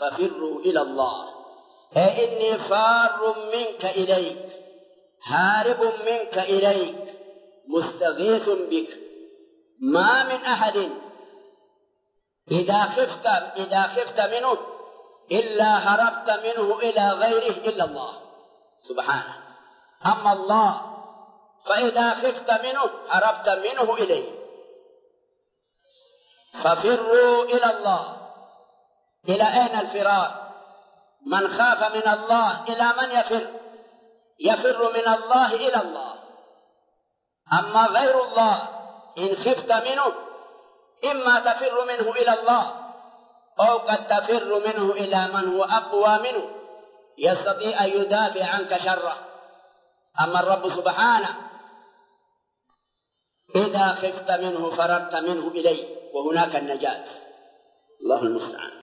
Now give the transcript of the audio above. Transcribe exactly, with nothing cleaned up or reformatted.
ففروا إلى الله، أي إني فار منك إليك، هارب منك إليك، مستغيث بك. ما من أحد إذا خفت إذا خفت منه إلا هربت منه إلى غيره إلا الله سبحانه. أما الله فإذا خفت منه هربت منه إليه. ففروا إلى الله. إلى أين الفرار؟ من خاف من الله إلى من يفر؟ يفر من الله إلى الله. أما غير الله إن خفت منه إما تفر منه إلى الله، أو قد تفر منه إلى من هو أقوى منه يستطيع أن يدافع عنك شره. أما الرب سبحانه إذا خفت منه فررت منه إليه، وهناك النجاة. الله المستعان.